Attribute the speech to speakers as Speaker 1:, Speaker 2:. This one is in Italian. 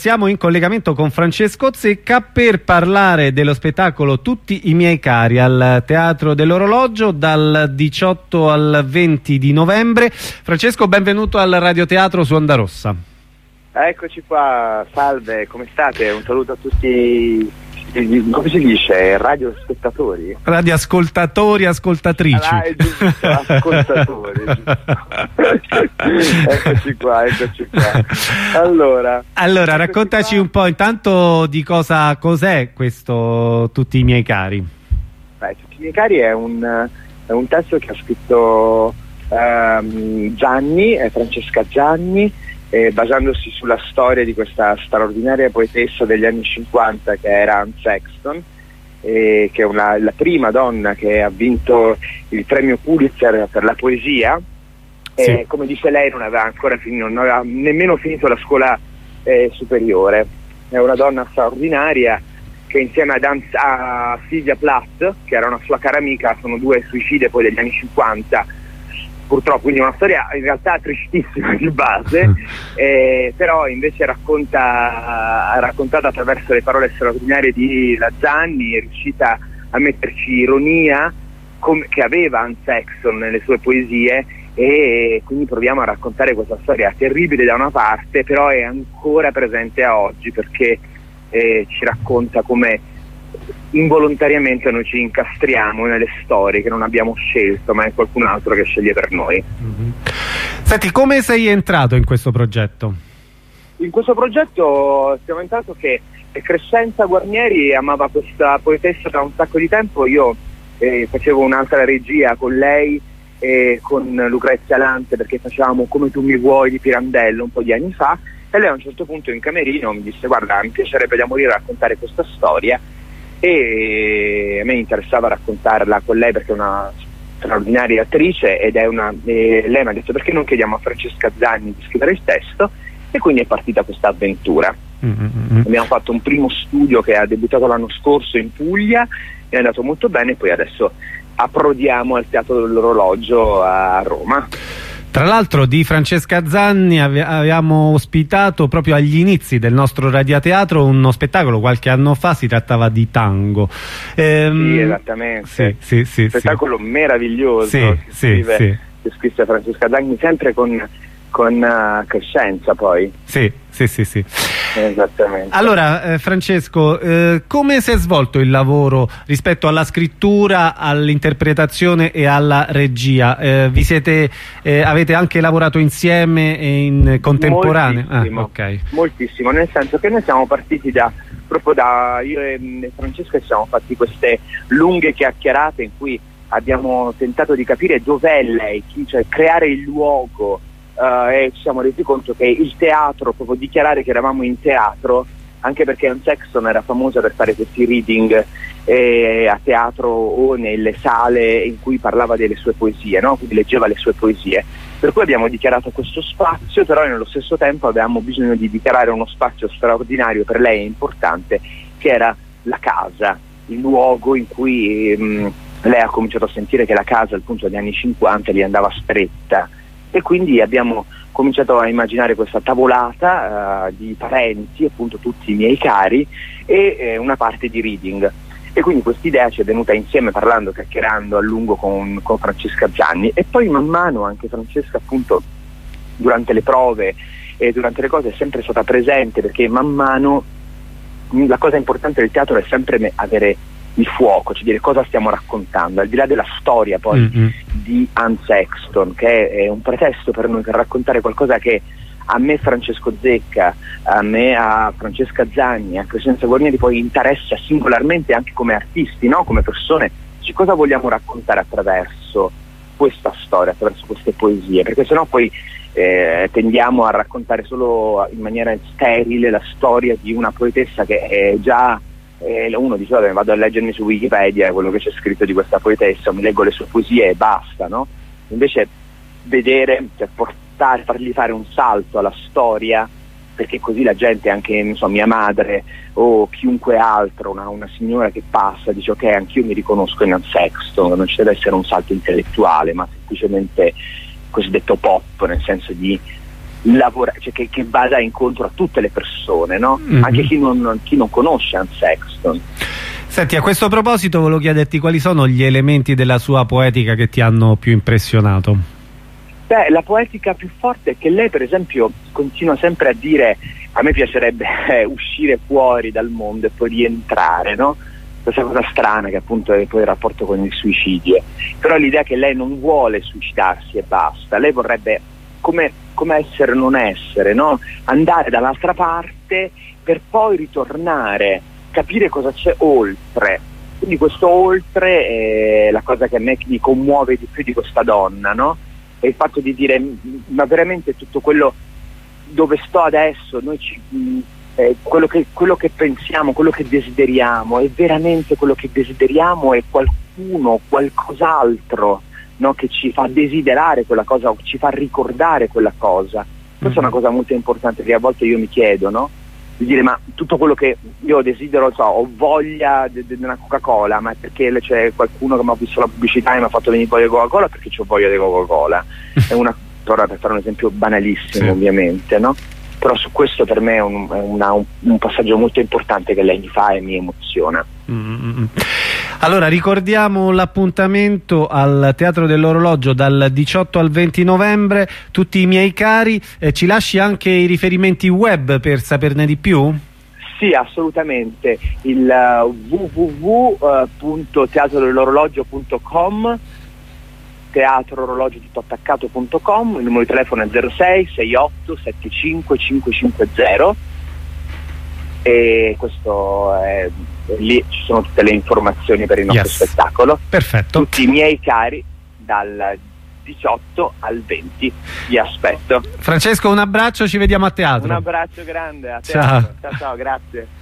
Speaker 1: Siamo in collegamento con Francesco Zecca per parlare dello spettacolo Tutti i miei cari al Teatro dell'Orologio dal 18 al 20 di novembre. Francesco, benvenuto al Radioteatro su Onda Rossa.
Speaker 2: Eccoci qua, salve, come state? Un saluto a tutti, come si dice, radiospettatori?
Speaker 1: Radioascoltatori, ascoltatrici.
Speaker 2: Ascoltatori. Eccoci qua. Allora,
Speaker 1: raccontaci un po' intanto di cos'è questo Tutti i miei cari.
Speaker 2: Tutti i miei cari è un testo che ha scritto Francesca Gianni, basandosi sulla storia di questa straordinaria poetessa degli anni 50 che era Anne Sexton, che è la prima donna che ha vinto il premio Pulitzer per la poesia.
Speaker 1: Sì.
Speaker 2: Come dice lei, non aveva nemmeno finito la scuola superiore. È una donna straordinaria che insieme a Sylvia Plath, che era una sua cara amica, sono due suicide poi degli anni 50, purtroppo, quindi una storia in realtà tristissima di base, però invece raccontata attraverso le parole straordinarie di Lazzanni, è riuscita a metterci ironia che aveva Anne Sexton nelle sue poesie, e quindi proviamo a raccontare questa storia terribile da una parte, però è ancora presente a oggi, perché ci racconta come involontariamente noi ci incastriamo nelle storie che non abbiamo scelto, ma è qualcun altro che sceglie per noi.
Speaker 1: Senti, come sei entrato in questo progetto?
Speaker 2: In questo progetto siamo entrato che Crescenza Guarnieri amava questa poetessa da un sacco di tempo. Io facevo un'altra regia con lei e con Lucrezia Lante, perché facevamo Come tu mi vuoi di Pirandello un po' di anni fa, e lei a un certo punto in camerino mi disse: guarda, mi piacerebbe da morire raccontare questa storia, e a me interessava raccontarla con lei perché è una straordinaria attrice ed è lei mi ha detto: perché non chiediamo a Francesca Gianni di scrivere il testo? E quindi è partita questa avventura. Abbiamo fatto un primo studio che ha debuttato l'anno scorso in Puglia, è andato molto bene, e poi adesso approdiamo al Teatro dell'Orologio a Roma.
Speaker 1: Tra l'altro di Francesca Gianni avevamo ospitato proprio agli inizi del nostro Radioteatro uno spettacolo qualche anno fa, si trattava di tango.
Speaker 2: Sì, esattamente.
Speaker 1: Sì,
Speaker 2: spettacolo meraviglioso che scrisse Francesca Gianni, sempre con Crescenza poi.
Speaker 1: Sì.
Speaker 2: Esattamente.
Speaker 1: Allora, Francesco, come si è svolto il lavoro rispetto alla scrittura, all'interpretazione e alla regia? Avete anche lavorato insieme in contemporanea?
Speaker 2: Moltissimo, nel senso che noi siamo partiti io e Francesca ci siamo fatti queste lunghe chiacchierate in cui abbiamo tentato di capire dov'è lei, cioè creare il luogo. E ci siamo resi conto che il teatro, proprio dichiarare che eravamo in teatro, anche perché Anne Sexton era famosa per fare questi reading a teatro o nelle sale in cui parlava delle sue poesie, no? Quindi leggeva le sue poesie, per cui abbiamo dichiarato questo spazio, però nello stesso tempo avevamo bisogno di dichiarare uno spazio straordinario per lei e importante, che era la casa, il luogo in cui lei ha cominciato a sentire che la casa appunto agli anni 50 gli andava stretta. E quindi abbiamo cominciato a immaginare questa tavolata di parenti, appunto tutti i miei cari, e una parte di reading. E quindi quest'idea ci è venuta insieme chiacchierando a lungo con Francesca Gianni, e poi man mano anche Francesca, appunto, durante le prove e durante le cose è sempre stata presente, perché man mano la cosa importante del teatro è sempre avere il fuoco, cioè dire cosa stiamo raccontando, al di là della storia poi di Anne Sexton, che è un pretesto per noi per raccontare qualcosa che a me, Francesco Zecca, a Francesca Gianni, a Crescenza Guarnieri poi interessa singolarmente, anche come artisti, no? Come persone, cioè cosa vogliamo raccontare attraverso questa storia, attraverso queste poesie, perché sennò poi tendiamo a raccontare solo in maniera sterile la storia di una poetessa che è già uno dice: vabbè, vado a leggermi su Wikipedia quello che c'è scritto di questa poetessa, mi leggo le sue poesie e basta, no? Invece vedere, cioè fargli fare un salto alla storia, perché così la gente, anche non so, mia madre o chiunque altro, una signora che passa, dice: ok, anch'io mi riconosco in Anne Sexton, non ci deve essere un salto intellettuale, ma semplicemente cosiddetto pop, nel senso di cioè che vada incontro a tutte le persone, no? Anche chi non conosce Hans Sexton.
Speaker 1: Senti, a questo proposito volevo chiederti quali sono gli elementi della sua poetica che ti hanno più impressionato.
Speaker 2: Beh, la poetica più forte è che lei, per esempio, continua sempre a dire: a me piacerebbe uscire fuori dal mondo e poi rientrare, no? Questa cosa strana che appunto è poi il rapporto con il suicidio. Però l'idea che lei non vuole suicidarsi e basta, lei vorrebbe come essere o non essere, no? Andare dall'altra parte per poi ritornare, capire cosa c'è oltre. Quindi questo oltre è la cosa che a me mi commuove di più di questa donna, no? È il fatto di dire: ma veramente tutto quello dove sto adesso, quello che pensiamo, quello che desideriamo, è veramente quello che desideriamo, è qualcuno, qualcos'altro, no? Che ci fa desiderare quella cosa o ci fa ricordare quella cosa. Questa è una cosa molto importante che a volte io mi chiedo, no? Di dire: ma tutto quello che io desidero, ho voglia di una Coca-Cola, ma è perché c'è qualcuno che mi ha visto la pubblicità e mi ha fatto venire voglia di Coca-Cola, perché ho voglia di Coca-Cola. È una cosa, per fare un esempio banalissimo, sì, ovviamente, no? Però su questo per me è un passaggio molto importante che lei mi fa e mi emoziona.
Speaker 1: Allora ricordiamo l'appuntamento al Teatro dell'Orologio dal 18 al 20 novembre, tutti i miei cari. Ci lasci anche i riferimenti web per saperne di più?
Speaker 2: Sì, assolutamente, il www.teatrodell'orologio.com, teatroorologio.com, il numero di telefono è 06 68 75 550 e questo è lì, ci sono tutte le informazioni per il nostro spettacolo.
Speaker 1: Perfetto.
Speaker 2: Tutti i miei cari dal 18 al 20 vi aspetto.
Speaker 1: Francesco, un abbraccio, ci vediamo a teatro.
Speaker 2: Un abbraccio grande a teatro. Ciao, grazie.